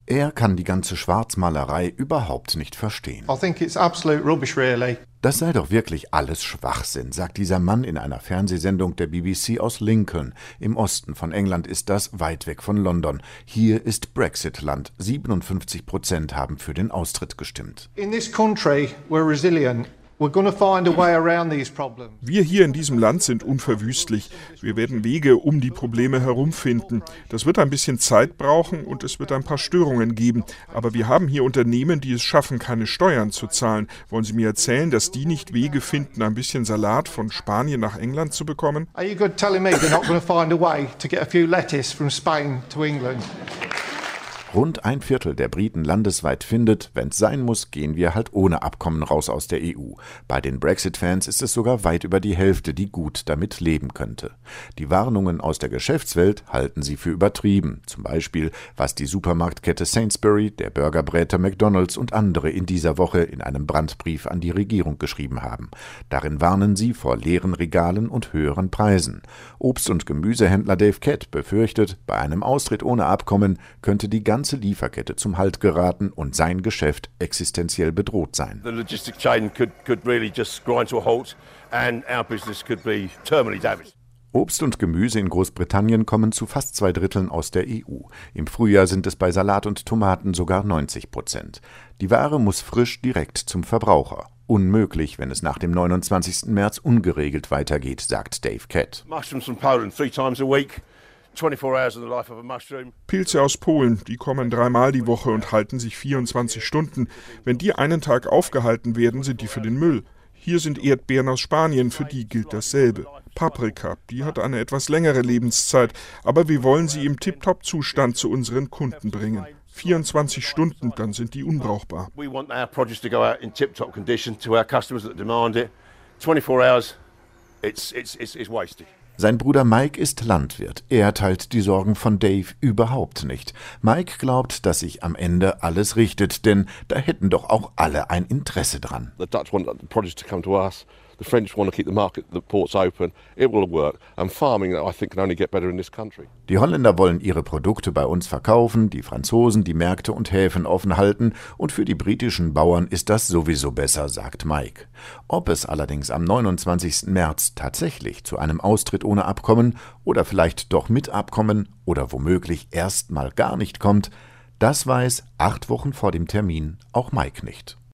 Er kann die ganze Schwarzmalerei überhaupt nicht verstehen. I think it's absolute rubbish, really. Das sei doch wirklich alles Schwachsinn, sagt dieser Mann in einer Fernsehsendung der BBC aus Lincoln. Im Osten von England ist das, weit weg von London. Hier ist Brexit-Land. 57% haben für den Austritt gestimmt. In this country, we're resilient. We're going to find a way around these problems. Wir hier in diesem Land sind unverwüstlich. Wir werden Wege um die Probleme herumfinden. Das wird ein bisschen Zeit brauchen und es wird ein paar Störungen geben. Aber wir haben hier Unternehmen, die es schaffen, keine Steuern zu zahlen. Wollen Sie mir erzählen, dass die nicht Wege finden, ein bisschen Salat von Spanien nach England zu bekommen? Are you good telling me they're not going to find a way to get a few lettuce from Spain to England? Rund ein Viertel der Briten landesweit findet, wenn's sein muss, gehen wir halt ohne Abkommen raus aus der EU. Bei den Brexit-Fans ist es sogar weit über die Hälfte, die gut damit leben könnte. Die Warnungen aus der Geschäftswelt halten sie für übertrieben. Zum Beispiel, was die Supermarktkette Sainsbury, der Burgerbräter McDonald's und andere in dieser Woche in einem Brandbrief an die Regierung geschrieben haben. Darin warnen sie vor leeren Regalen und höheren Preisen. Obst- und Gemüsehändler Dave Kett befürchtet, bei einem Austritt ohne Abkommen könnte die ganze Lieferkette zum Halt geraten und sein Geschäft existenziell bedroht sein. The logistic chain could really just grind to a halt and our business could be terminally damaged. Obst und Gemüse in Großbritannien kommen zu fast 2/3 aus der EU. Im Frühjahr sind es bei Salat und Tomaten sogar 90%. Die Ware muss frisch direkt zum Verbraucher. Unmöglich, wenn es nach dem 29. März ungeregelt weitergeht, sagt Dave Kett. Mushrooms from Poland 3 times a week. 24 hours in the life of a mushroom. Pilze aus Polen, die kommen 3-mal die Woche und halten sich 24 Stunden. Wenn die einen Tag aufgehalten werden, sind die für den Müll. Hier sind Erdbeeren aus Spanien, für die gilt dasselbe. Paprika, die hat eine etwas längere Lebenszeit, aber wir wollen sie im Tip-Top-Zustand zu unseren Kunden bringen. 24 Stunden, dann sind die unbrauchbar. We want our produce to go out in tip-top condition to our customers that demand it. 24 hours, it's wasted. Sein Bruder Mike ist Landwirt. Er teilt die Sorgen von Dave überhaupt nicht. Mike glaubt, dass sich am Ende alles richtet, denn da hätten doch auch alle ein Interesse dran. The Dutch want the produce to come to us. The French want to keep the ports open. It will work. And farming, I think, can only get better in this country. Die Holländer wollen ihre Produkte bei uns verkaufen, die Franzosen die Märkte und Häfen offen halten und für die britischen Bauern ist das sowieso besser, sagt Mike. Ob es allerdings am 29. März tatsächlich zu einem Austritt ohne Abkommen oder vielleicht doch mit Abkommen oder womöglich erst mal gar nicht kommt, das weiß 8 Wochen vor dem Termin auch Mike nicht.